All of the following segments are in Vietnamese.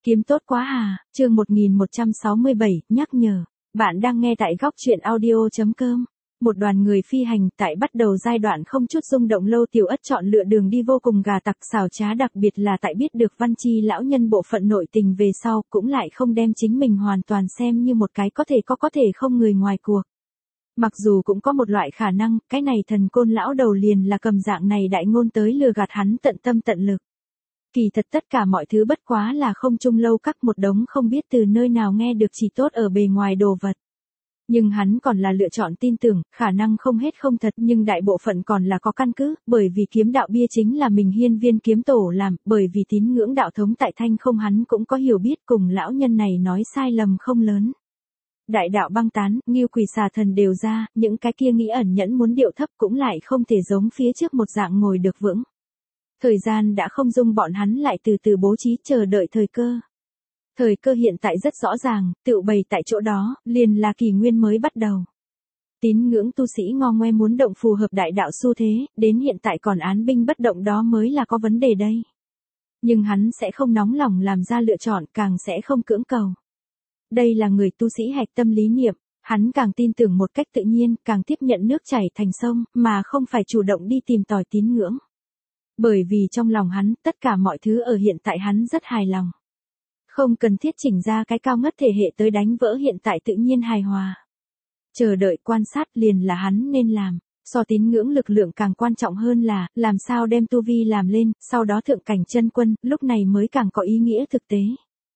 Kiếm tốt quá à, chương 1167, nhắc nhở. Bạn đang nghe tại góc truyện audio.com. Một đoàn người phi hành tại bắt đầu giai đoạn không chút rung động, Lâu Tiểu Ất chọn lựa đường đi vô cùng gà tặc xảo trá, đặc biệt là tại biết được Văn Chi lão nhân bộ phận nội tình về sau, cũng lại không đem chính mình hoàn toàn xem như một cái có thể không người ngoài cuộc. Mặc dù cũng có một loại khả năng, cái này thần côn lão đầu liền là cầm dạng này đại ngôn tới lừa gạt hắn tận tâm tận lực. Kỳ thật tất cả mọi thứ bất quá là không trung lâu các một đống không biết từ nơi nào nghe được chỉ tốt ở bề ngoài đồ vật. Nhưng hắn còn là lựa chọn tin tưởng, khả năng không hết không thật nhưng đại bộ phận còn là có căn cứ, bởi vì kiếm đạo bia chính là mình Hiên Viên kiếm tổ làm, bởi vì tín ngưỡng đạo thống tại Thanh Không hắn cũng có hiểu biết, cùng lão nhân này nói sai lầm không lớn. Đại đạo băng tán, Ngưu Quỷ Xà Thần đều ra, những cái kia nghĩ ẩn nhẫn muốn điệu thấp cũng lại không thể giống phía trước một dạng ngồi được vững. Thời gian đã không dung bọn hắn lại từ từ bố trí chờ đợi thời cơ. Thời cơ hiện tại rất rõ ràng, tựu bày tại chỗ đó, liền là kỷ nguyên mới bắt đầu. Tín ngưỡng tu sĩ ngo ngoe muốn động phù hợp đại đạo xu thế, đến hiện tại còn án binh bất động đó mới là có vấn đề đây. Nhưng hắn sẽ không nóng lòng làm ra lựa chọn, càng sẽ không cưỡng cầu. Đây là người tu sĩ hạch tâm lý niệm, hắn càng tin tưởng một cách tự nhiên, càng tiếp nhận nước chảy thành sông, mà không phải chủ động đi tìm tòi tín ngưỡng. Bởi vì trong lòng hắn, tất cả mọi thứ ở hiện tại hắn rất hài lòng. Không cần thiết chỉnh ra cái cao ngất thể hệ tới đánh vỡ hiện tại tự nhiên hài hòa. Chờ đợi quan sát liền là hắn nên làm. So tín ngưỡng lực lượng càng quan trọng hơn là, làm sao đem tu vi làm lên, sau đó thượng cảnh chân quân, lúc này mới càng có ý nghĩa thực tế.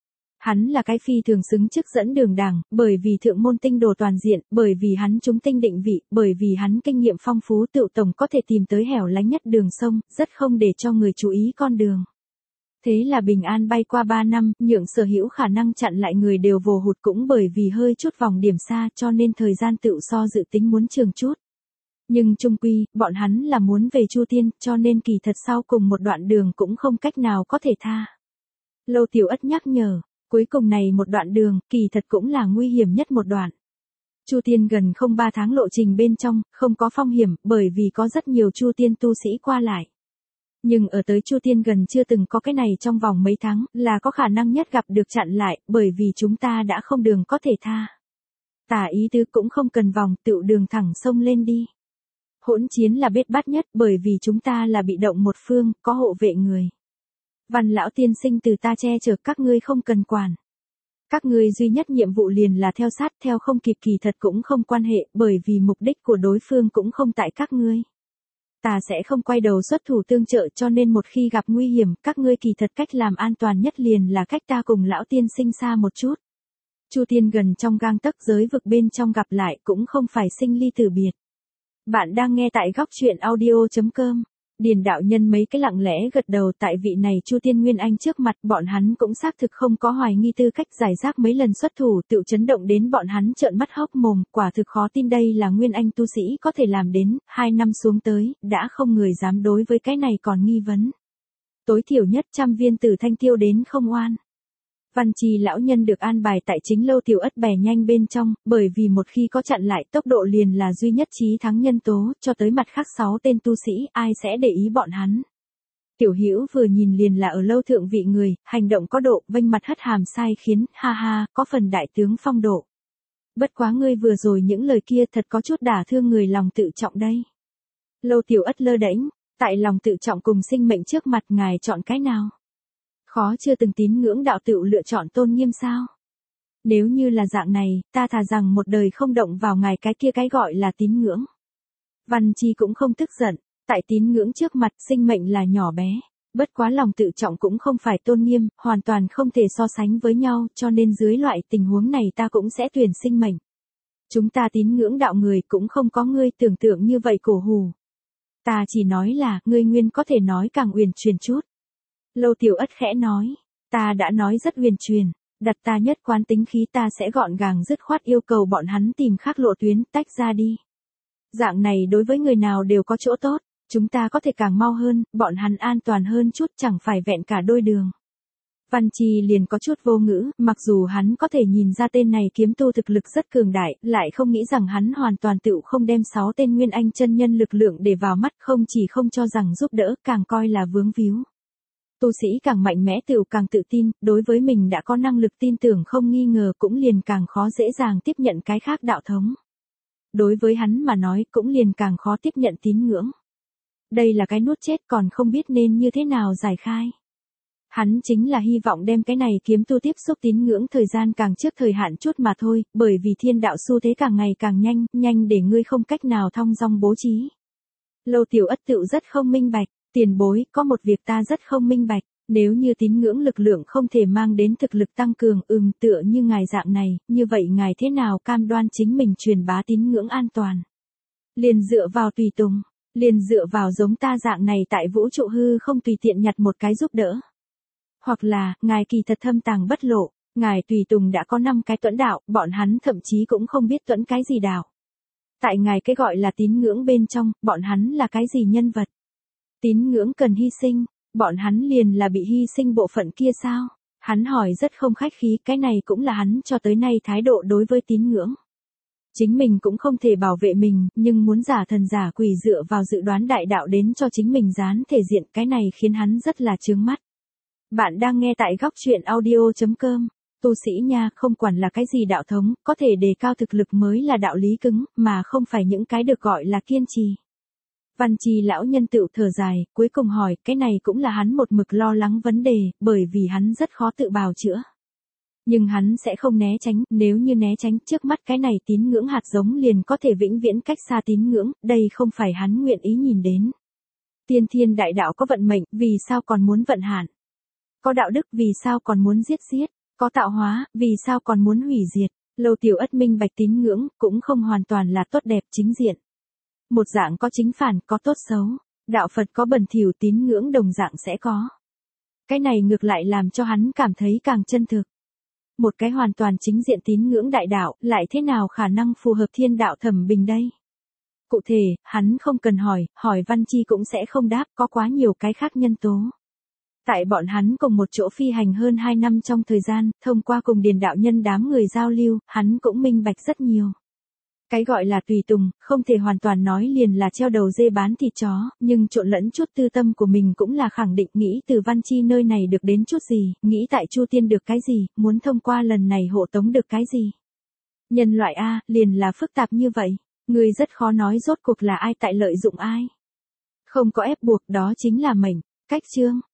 Hắn là cái phi thường xứng chức dẫn đường đảng, bởi vì thượng môn tinh đồ toàn diện, bởi vì hắn trúng tinh định vị, bởi vì hắn kinh nghiệm phong phú, tựu tổng có thể tìm tới hẻo lánh nhất đường sông, rất không để cho người chú ý con đường. Thế là bình an bay qua 3 năm, nhượng sở hữu khả năng chặn lại người đều vồ hụt, cũng bởi vì hơi chút vòng điểm xa cho nên thời gian tựu so dự tính muốn trường chút. Nhưng chung quy, bọn hắn là muốn về Chu Tiên, cho nên kỳ thật sau cùng một đoạn đường cũng không cách nào có thể tha. Lâu Tiểu Ất nhắc nhở. Cuối cùng này một đoạn đường, kỳ thật cũng là nguy hiểm nhất một đoạn. Chu Tiên gần không 3 tháng lộ trình bên trong, không có phong hiểm, bởi vì có rất nhiều Chu Tiên tu sĩ qua lại. Nhưng ở tới Chu Tiên gần chưa từng có cái này trong vòng mấy tháng, là có khả năng nhất gặp được chặn lại, bởi vì chúng ta đã không đường có thể tha. Tả ý tứ cũng không cần vòng, tựu đường thẳng sông lên đi. Hỗn chiến là bết bát nhất, bởi vì chúng ta là bị động một phương, có hộ vệ người. Văn lão tiên sinh từ ta che chở, các ngươi không cần quản. Các ngươi duy nhất nhiệm vụ liền là theo sát, theo không kịp kỳ thật cũng không quan hệ, bởi vì mục đích của đối phương cũng không tại các ngươi. Ta sẽ không quay đầu xuất thủ tương trợ, cho nên một khi gặp nguy hiểm, các ngươi kỳ thật cách làm an toàn nhất liền là cách ta cùng lão tiên sinh xa một chút. Chu Tiên gần trong gang tấc, giới vực bên trong gặp lại cũng không phải sinh ly tử biệt. Bạn đang nghe tại góc truyện audio.com. Điền đạo nhân mấy cái lặng lẽ gật đầu, tại vị này Chu Tiên Nguyên Anh trước mặt, bọn hắn cũng xác thực không có hoài nghi, tư cách giải rác mấy lần xuất thủ tựu chấn động đến bọn hắn trợn mắt hốc mồm, quả thực khó tin đây là Nguyên Anh tu sĩ có thể làm đến, 2 năm xuống tới, đã không người dám đối với cái này còn nghi vấn. Tối thiểu nhất 100 viên tử thanh tiêu đến không oan. Văn Chi lão nhân được an bài tại chính Lâu Tiểu Ất bè nhanh bên trong, bởi vì một khi có chặn lại, tốc độ liền là duy nhất chí thắng nhân tố, cho tới mặt khác 6 tên tu sĩ, ai sẽ để ý bọn hắn. Tiểu Hữu vừa nhìn liền là ở lâu thượng vị người, hành động có độ, vênh mặt hất hàm sai khiến, ha ha, có phần đại tướng phong độ. Bất quá ngươi vừa rồi những lời kia thật có chút đả thương người lòng tự trọng đây. Lâu Tiểu Ất lơ đễnh, tại lòng tự trọng cùng sinh mệnh trước mặt ngài chọn cái nào? Khó chưa từng tín ngưỡng đạo tựu lựa chọn tôn nghiêm sao? Nếu như là dạng này, ta thà rằng một đời không động vào ngài cái kia cái gọi là tín ngưỡng. Văn Chi cũng không tức giận, tại tín ngưỡng trước mặt sinh mệnh là nhỏ bé, bất quá lòng tự trọng cũng không phải tôn nghiêm, hoàn toàn không thể so sánh với nhau, cho nên dưới loại tình huống này ta cũng sẽ tuyển sinh mệnh. Chúng ta tín ngưỡng đạo người cũng không có ngươi tưởng tượng như vậy cổ hủ. Ta chỉ nói là, ngươi nguyên có thể nói càng uyển chuyển chút. Lâu Tiểu Ất khẽ nói, ta đã nói rất uyển chuyển, đặt ta nhất quán tính khí ta sẽ gọn gàng dứt khoát yêu cầu bọn hắn tìm khác lộ tuyến, tách ra đi. Dạng này đối với người nào đều có chỗ tốt, chúng ta có thể càng mau hơn, bọn hắn an toàn hơn chút, chẳng phải vẹn cả đôi đường. Văn Chi liền có chút vô ngữ, mặc dù hắn có thể nhìn ra tên này kiếm tu thực lực rất cường đại, lại không nghĩ rằng hắn hoàn toàn tựu không đem 6 tên Nguyên Anh chân nhân lực lượng để vào mắt, không chỉ không cho rằng giúp đỡ, càng coi là vướng víu. Tu sĩ càng mạnh mẽ tựu càng tự tin, đối với mình đã có năng lực tin tưởng không nghi ngờ cũng liền càng khó dễ dàng tiếp nhận cái khác đạo thống. Đối với hắn mà nói cũng liền càng khó tiếp nhận tín ngưỡng. Đây là cái nuốt chết còn không biết nên như thế nào giải khai. Hắn chính là hy vọng đem cái này kiếm tu tiếp xúc tín ngưỡng thời gian càng trước thời hạn chút mà thôi, bởi vì thiên đạo xu thế càng ngày càng nhanh, nhanh để ngươi không cách nào thong dong bố trí. Lâu Tiểu Ất tựu rất không minh bạch, tiền bối, có một việc ta rất không minh bạch, nếu như tín ngưỡng lực lượng không thể mang đến thực lực tăng cường, tựa như ngài dạng này, như vậy ngài thế nào cam đoan chính mình truyền bá tín ngưỡng an toàn? Liền dựa vào tùy tùng, liền dựa vào giống ta dạng này tại vũ trụ hư không tùy tiện nhặt một cái giúp đỡ. Hoặc là, ngài kỳ thật thâm tàng bất lộ, ngài tùy tùng đã có 5 cái tuẫn đạo, bọn hắn thậm chí cũng không biết tuẫn cái gì đạo. Tại ngài cái gọi là tín ngưỡng bên trong, bọn hắn là cái gì nhân vật? Tín ngưỡng cần hy sinh, bọn hắn liền là bị hy sinh bộ phận kia sao? Hắn hỏi rất không khách khí, cái này cũng là hắn cho tới nay thái độ đối với tín ngưỡng. Chính mình cũng không thể bảo vệ mình, nhưng muốn giả thần giả quỷ dựa vào dự đoán đại đạo đến cho chính mình dán thể diện, cái này khiến hắn rất là chướng mắt. Bạn đang nghe tại góc truyện audio.com. Tu sĩ nha, không quản là cái gì đạo thống, có thể đề cao thực lực mới là đạo lý cứng, mà không phải những cái được gọi là kiên trì. Văn Trì lão nhân tựu thở dài, cuối cùng hỏi, cái này cũng là hắn một mực lo lắng vấn đề, bởi vì hắn rất khó tự bào chữa. Nhưng hắn sẽ không né tránh, nếu như né tránh trước mắt cái này tín ngưỡng hạt giống liền có thể vĩnh viễn cách xa tín ngưỡng, đây không phải hắn nguyện ý nhìn đến. Tiên thiên đại đạo có vận mệnh, vì sao còn muốn vận hạn? Có đạo đức, vì sao còn muốn giết giết? Có tạo hóa, vì sao còn muốn hủy diệt? Lâu Tiểu Ất minh bạch tín ngưỡng, cũng không hoàn toàn là tốt đẹp chính diện. Một dạng có chính phản, có tốt xấu. Đạo Phật có bẩn thỉu, tín ngưỡng đồng dạng sẽ có. Cái này ngược lại làm cho hắn cảm thấy càng chân thực. Một cái hoàn toàn chính diện tín ngưỡng đại đạo, lại thế nào khả năng phù hợp thiên đạo thẩm bình đây? Cụ thể, hắn không cần hỏi Văn Chi cũng sẽ không đáp, có quá nhiều cái khác nhân tố. Tại bọn hắn cùng một chỗ phi hành hơn 2 năm trong thời gian, thông qua cùng điền đạo nhân đám người giao lưu, hắn cũng minh bạch rất nhiều. Cái gọi là tùy tùng, không thể hoàn toàn nói liền là treo đầu dê bán thịt chó, nhưng trộn lẫn chút tư tâm của mình cũng là khẳng định nghĩ từ Văn Chi nơi này được đến chút gì, nghĩ tại Chu Tiên được cái gì, muốn thông qua lần này hộ tống được cái gì. Nhân loại A, liền là phức tạp như vậy, người rất khó nói rốt cuộc là ai tại lợi dụng ai. Không có ép buộc, đó chính là mệnh. Cách chương